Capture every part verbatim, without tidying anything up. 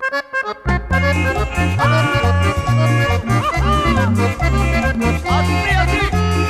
Así, así.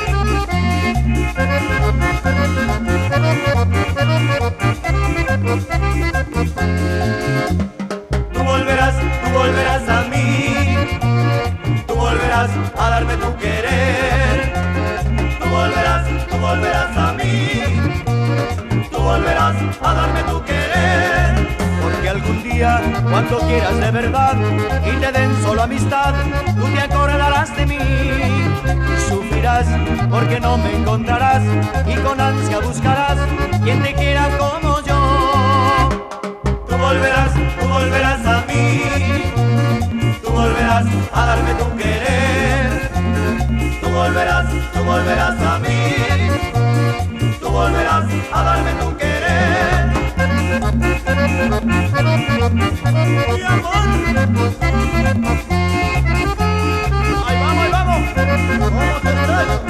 Tú volverás, tú volverás a mí. Tú volverás a darme tu querer. Tú volverás, tú volverás a mí. Tú volverás a darme tu querer. Porque algún día, cuando quieras de verdad y te den solo amistad, tú te acordarás de mí. Sufrirás porque no me encontrarás y con ansia buscarás quien te quiera como yo. Tú volverás, tú volverás a mí. Tú volverás a darme tu querer. Tú volverás, tú volverás a mí. Tú volverás a darme tu querer. Mi amor. Ahí vamos, ahí vamos. Vamos a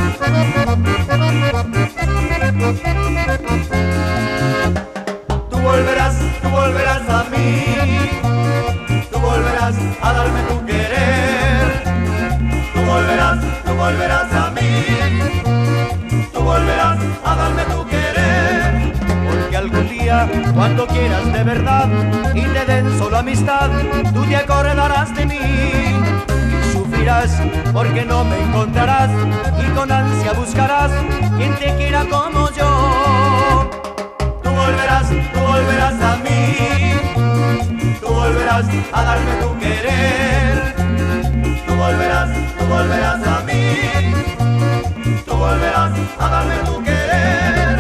Tú volverás, tú volverás a mí. Tú volverás a darme tu querer. Tú volverás, tú volverás a mí. Tú volverás a darme tu querer. Porque algún día, cuando quieras de verdad y te den solo amistad, tú te acordarás de mí. Y sufrirás porque no me encontrarás y con ansia buscarás quien te quiera como yo. Tú volverás, tú volverás a mí. Tú volverás a darme tu querer. Tú volverás, tú volverás a mí. Tú volverás a darme tu querer.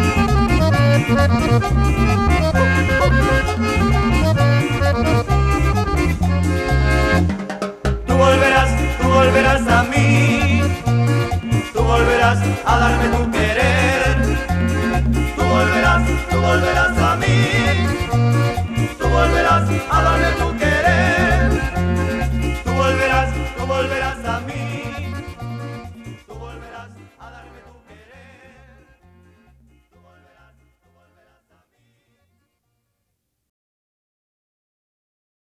Tú volverás, tú volverás a mí. Tú volverás a darme tu querer.